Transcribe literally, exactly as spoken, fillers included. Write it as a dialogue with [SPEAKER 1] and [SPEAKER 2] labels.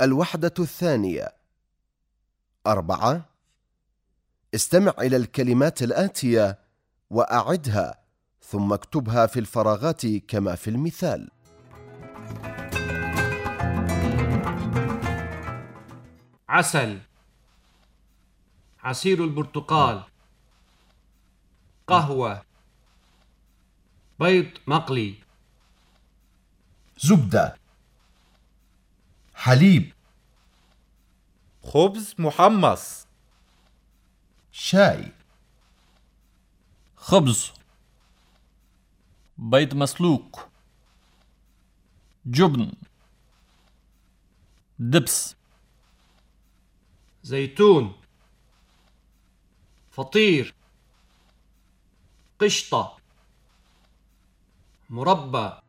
[SPEAKER 1] الوحدة الثانية. أربعة. استمع إلى الكلمات الآتية وأعدها ثم اكتبها في الفراغات كما في المثال.
[SPEAKER 2] عسل، عصير البرتقال، قهوة، بيض مقلي،
[SPEAKER 1] زبدة، حليب،
[SPEAKER 3] خبز محمص،
[SPEAKER 1] شاي،
[SPEAKER 4] خبز، بيض مسلوق، جبن، دبس،
[SPEAKER 2] زيتون، فطير، قشطة، مربى،